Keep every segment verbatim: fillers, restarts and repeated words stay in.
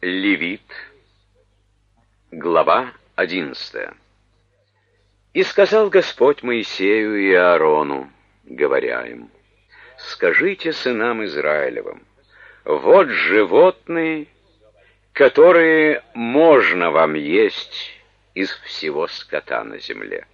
Левит, глава одиннадцатая. «И сказал Господь Моисею и Аарону, говоря им: скажите сынам Израилевым, вот животные, которые можно вам есть из всего скота на земле.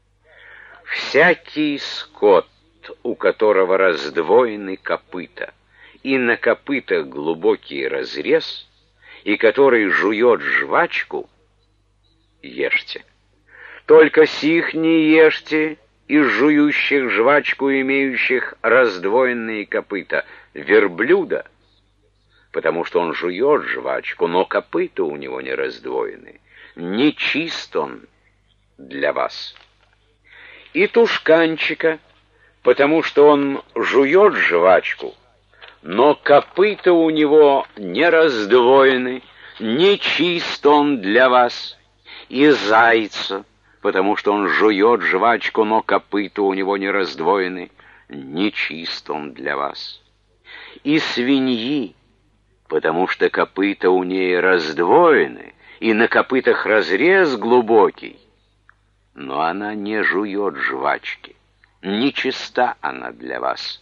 Всякий скот, у которого раздвоены копыта, и на копытах глубокий разрез, и который жует жвачку, ешьте. Только сих не ешьте из жующих жвачку, имеющих раздвоенные копыта, верблюда, потому что он жует жвачку, но копыта у него не раздвоены. Не чист он для вас. И тушканчика, потому что он жует жвачку, но копыта у него не раздвоены, не чист он для вас. И зайца, потому что он жует жвачку, но копыта у него не раздвоены, не чист он для вас. И свиньи, потому что копыта у ней раздвоены, и на копытах разрез глубокий, но она не жует жвачки, нечиста она для вас.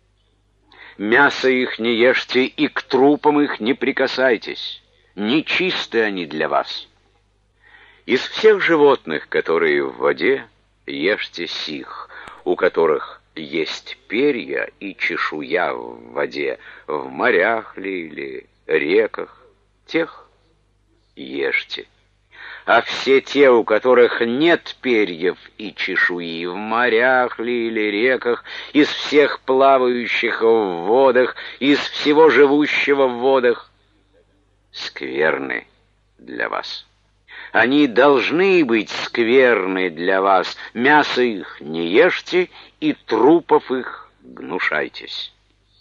Мясо их не ешьте, и к трупам их не прикасайтесь, нечисты они для вас. Из всех животных, которые в воде, ешьте сих, у которых есть перья и чешуя в воде, в морях ли или реках, тех ешьте. А все те, у которых нет перьев и чешуи, в морях ли или реках, из всех плавающих в водах, из всего живущего в водах, скверны для вас. Они должны быть скверны для вас. Мясо их не ешьте, и трупов их гнушайтесь.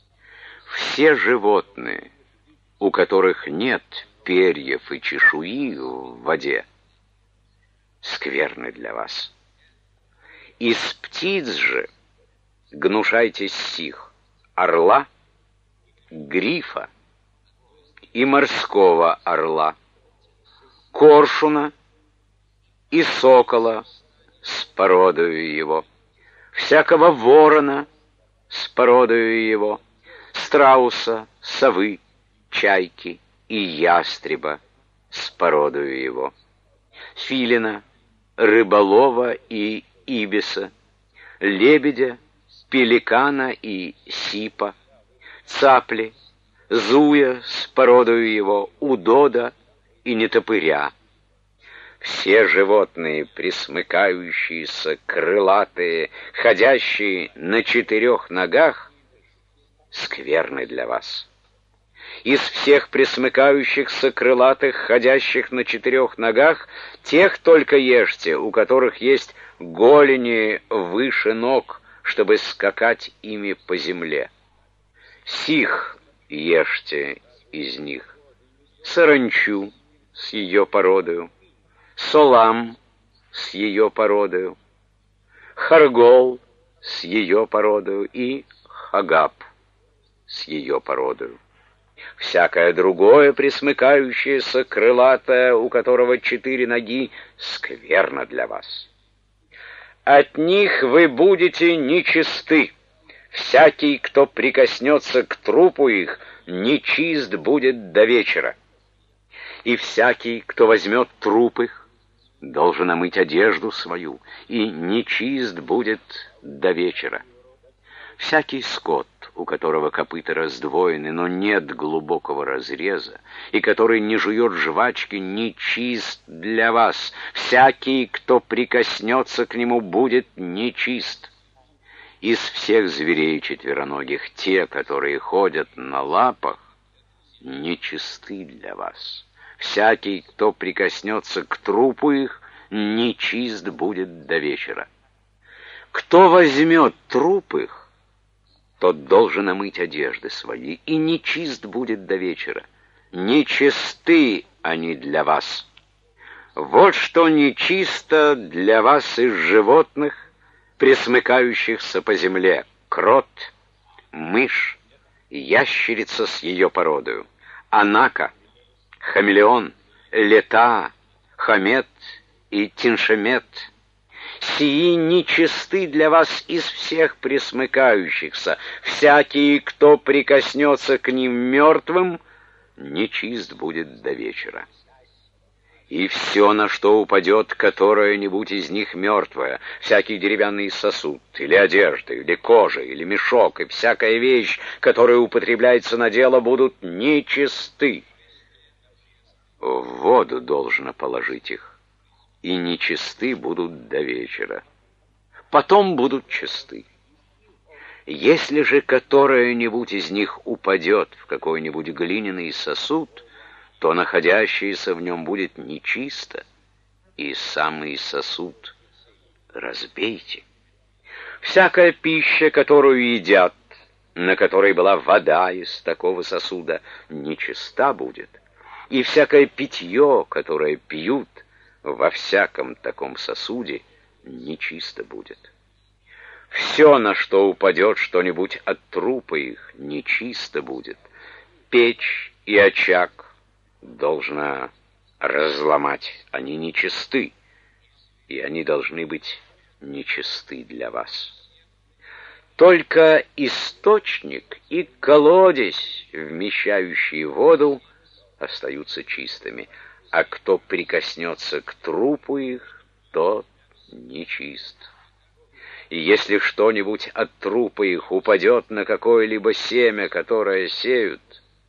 Все животные, у которых нет перьев и чешуи в воде, скверны для вас. Из птиц же гнушайтесь сих: орла, грифа и морского орла, коршуна и сокола с породою его, всякого ворона с породою его, страуса, совы, чайки и ястреба с породою его, филина, рыболова и ибиса, лебедя, пеликана и сипа, цапли, зуя с породою его, удода и нетопыря. Все животные, пресмыкающиеся, крылатые, ходящие на четырех ногах, скверны для вас. Из всех пресмыкающихся, крылатых, ходящих на четырех ногах, тех только ешьте, у которых есть голени выше ног, чтобы скакать ими по земле. Сих ешьте из них: саранчу с ее породою, солам с ее породою, харгол с ее породою и хагап с ее породою. Всякое другое пресмыкающееся, крылатое, у которого четыре ноги, скверно для вас. От них вы будете нечисты. Всякий, кто прикоснется к трупу их, нечист будет до вечера. И всякий, кто возьмет труп их, должен омыть одежду свою, и нечист будет до вечера. Всякий скот, у которого копыта раздвоены, но нет глубокого разреза, и который не жует жвачки, нечист для вас. Всякий, кто прикоснется к нему, будет нечист. Из всех зверей четвероногих те, которые ходят на лапах, нечисты для вас. Всякий, кто прикоснется к трупу их, нечист будет до вечера. Кто возьмет труп их, тот должен омыть одежды свои, и нечист будет до вечера. Нечисты они для вас. Вот что нечисто для вас из животных, пресмыкающихся по земле: крот, мышь, ящерица с ее породою, анака, хамелеон, лета, хамет и тиншемет. Сии нечисты для вас из всех пресмыкающихся. Всякий, кто прикоснется к ним мертвым, нечист будет до вечера. И все, на что упадет которое-нибудь из них мертвое, всякий деревянный сосуд, или одежда, или кожа, или мешок, и всякая вещь, которая употребляется на дело, будут нечисты. В воду должно положить их, и нечисты будут до вечера. Потом будут чисты. Если же которое-нибудь из них упадет в какой-нибудь глиняный сосуд, то находящееся в нем будет нечисто, и самый сосуд разбейте. Всякая пища, которую едят, на которой была вода из такого сосуда, нечиста будет, и всякое питье, которое пьют во всяком таком сосуде, нечисто будет. Все, на что упадет что-нибудь от трупа их, нечисто будет. Печь и очаг должна разломать, они нечисты, и они должны быть нечисты для вас. Только источник и колодец, вмещающие воду, остаются чистыми, а кто прикоснется к трупу их, тот нечист. И если что-нибудь от трупа их упадет на какое-либо семя, которое сеют,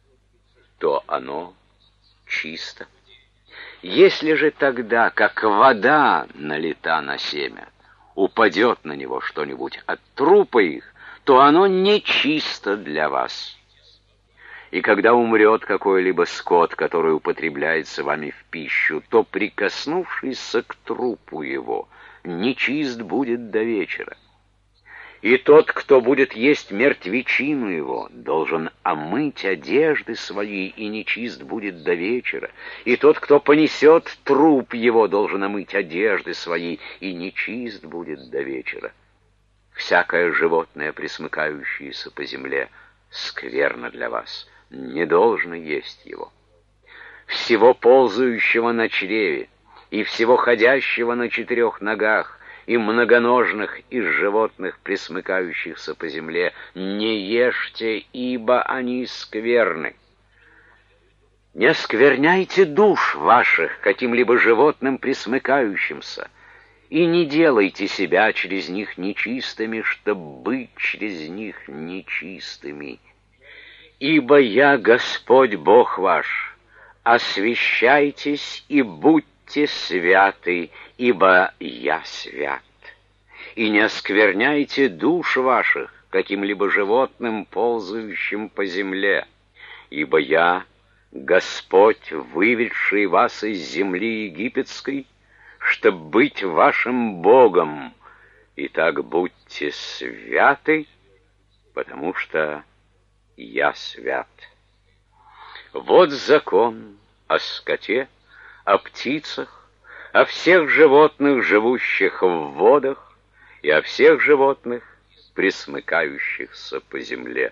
то оно чисто. Если же тогда, как вода налита на семя, упадет на него что-нибудь от трупа их, то оно нечисто для вас. И когда умрет какой-либо скот, который употребляется вами в пищу, то, прикоснувшись к трупу его, нечист будет до вечера. И тот, кто будет есть мертвечину его, должен омыть одежды свои, и нечист будет до вечера. И тот, кто понесет труп его, должен омыть одежды свои, и нечист будет до вечера. Всякое животное, пресмыкающееся по земле, скверно для вас, не должно есть его. Всего ползающего на чреве, и всего ходящего на четырех ногах, и многоножных из животных, пресмыкающихся по земле, не ешьте, ибо они скверны. Не оскверняйте душ ваших каким-либо животным пресмыкающимся, и не делайте себя через них нечистыми, чтобы быть через них нечистыми. Ибо я Господь Бог ваш, освящайтесь и будьте святы, ибо я свят. И не оскверняйте душ ваших каким-либо животным, ползающим по земле, ибо я Господь, выведший вас из земли египетской, чтоб быть вашим Богом. Итак, будьте святы, потому что я свят. Вот закон о скоте, о птицах, о всех животных, живущих в водах, и о всех животных, пресмыкающихся по земле.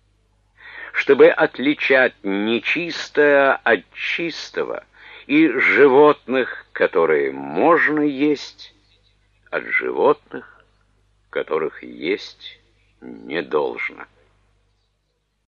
Чтобы отличать нечистое от чистого, и животных, которые можно есть, от животных, которых есть не должно.